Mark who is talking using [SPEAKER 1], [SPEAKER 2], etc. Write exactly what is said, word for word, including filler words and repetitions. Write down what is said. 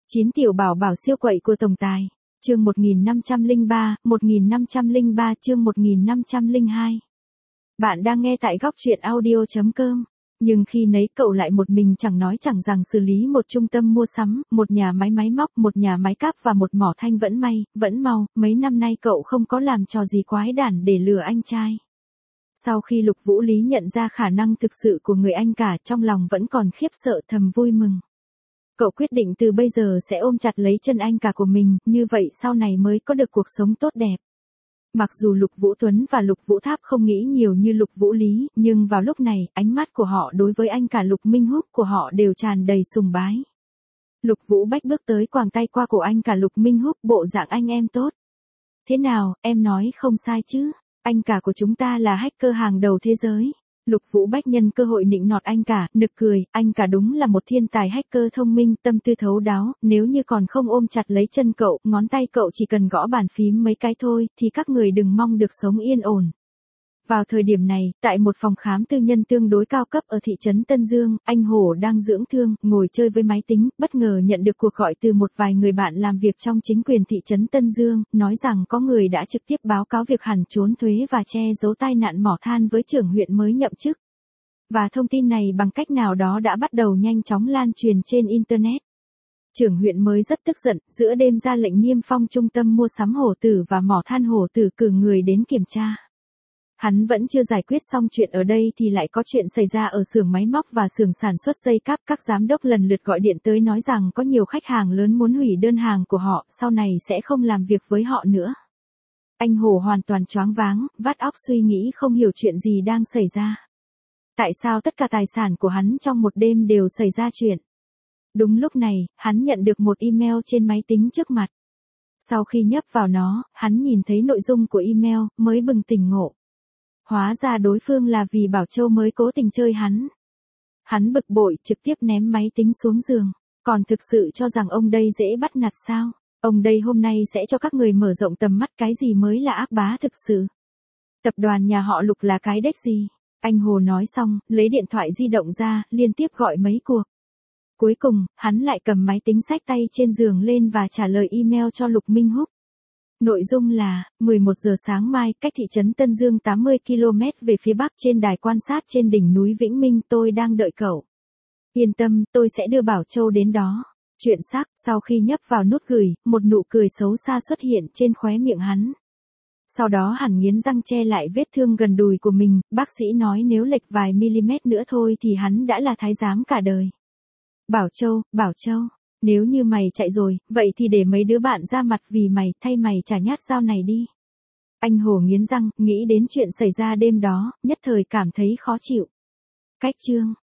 [SPEAKER 1] chín tiểu bảo bảo siêu quậy của tổng tài. Chương một nghìn năm trăm lẻ ba, một nghìn năm trăm lẻ ba chương một nghìn năm trăm lẻ hai. Bạn đang nghe tại góc truyện audio chấm com. Nhưng khi nấy cậu lại một mình chẳng nói chẳng rằng xử lý một trung tâm mua sắm, một nhà máy máy móc, một nhà máy cáp và một mỏ than vẫn may, vẫn mau, mấy năm nay cậu không có làm trò gì quái đản để lừa anh trai. Sau khi Lục Vũ Lý nhận ra khả năng thực sự của người anh cả, trong lòng vẫn còn khiếp sợ thầm vui mừng. Cậu quyết định từ bây giờ sẽ ôm chặt lấy chân anh cả của mình, như vậy sau này mới có được cuộc sống tốt đẹp. Mặc dù Lục Vũ Tuấn và Lục Vũ Tháp không nghĩ nhiều như Lục Vũ Lý, nhưng vào lúc này, ánh mắt của họ đối với anh cả Lục Minh Húc của họ đều tràn đầy sùng bái. Lục Vũ Bách bước tới quàng tay qua cổ anh cả Lục Minh Húc, bộ dạng anh em tốt. Thế nào, em nói không sai chứ? Anh cả của chúng ta là hacker hàng đầu thế giới. Lục Vũ Bách nhân cơ hội nịnh nọt anh cả, nực cười, anh cả đúng là một thiên tài hacker thông minh, tâm tư thấu đáo, nếu như còn không ôm chặt lấy chân cậu, ngón tay cậu chỉ cần gõ bàn phím mấy cái thôi, thì các người đừng mong được sống yên ổn. Vào thời điểm này, tại một phòng khám tư nhân tương đối cao cấp ở thị trấn Tân Dương, anh Hổ đang dưỡng thương, ngồi chơi với máy tính, bất ngờ nhận được cuộc gọi từ một vài người bạn làm việc trong chính quyền thị trấn Tân Dương, nói rằng có người đã trực tiếp báo cáo việc hằn trốn thuế và che giấu tai nạn mỏ than với trưởng huyện mới nhậm chức. Và thông tin này bằng cách nào đó đã bắt đầu nhanh chóng lan truyền trên Internet. Trưởng huyện mới rất tức giận, giữa đêm ra lệnh niêm phong trung tâm mua sắm Hổ Tử và mỏ than Hổ Tử, cử người đến kiểm tra. Hắn vẫn chưa giải quyết xong chuyện ở đây thì lại có chuyện xảy ra ở xưởng máy móc và xưởng sản xuất dây cáp. Các giám đốc lần lượt gọi điện tới nói rằng có nhiều khách hàng lớn muốn hủy đơn hàng của họ, sau này sẽ không làm việc với họ nữa. Anh Hồ hoàn toàn choáng váng, vắt óc suy nghĩ không hiểu chuyện gì đang xảy ra. Tại sao tất cả tài sản của hắn trong một đêm đều xảy ra chuyện? Đúng lúc này, hắn nhận được một email trên máy tính trước mặt. Sau khi nhấp vào nó, hắn nhìn thấy nội dung của email, mới bừng tỉnh ngộ. Hóa ra đối phương là vì Bảo Châu mới cố tình chơi hắn. Hắn bực bội, trực tiếp ném máy tính xuống giường. Còn thực sự cho rằng ông đây dễ bắt nạt sao? Ông đây hôm nay sẽ cho các người mở rộng tầm mắt, cái gì mới là ác bá thực sự. Tập đoàn nhà họ Lục là cái đếch gì? Anh Hồ nói xong, lấy điện thoại di động ra, liên tiếp gọi mấy cuộc. Cuối cùng, hắn lại cầm máy tính xách tay trên giường lên và trả lời email cho Lục Minh Húc. Nội dung là, mười một giờ sáng mai, cách thị trấn Tân Dương tám mươi ki lô mét về phía bắc trên đài quan sát trên đỉnh núi Vĩnh Minh, tôi đang đợi cậu. Yên tâm, tôi sẽ đưa Bảo Châu đến đó. Chuyện xác, sau khi nhấp vào nút gửi, một nụ cười xấu xa xuất hiện trên khóe miệng hắn. Sau đó hắn nghiến răng che lại vết thương gần đùi của mình, bác sĩ nói nếu lệch vài mm nữa thôi thì hắn đã là thái giám cả đời. Bảo Châu, Bảo Châu. Nếu như mày chạy rồi, vậy thì để mấy đứa bạn ra mặt vì mày, thay mày trả nhát dao này đi. Anh Hồ nghiến răng, nghĩ đến chuyện xảy ra đêm đó, nhất thời cảm thấy khó chịu. Cách chương.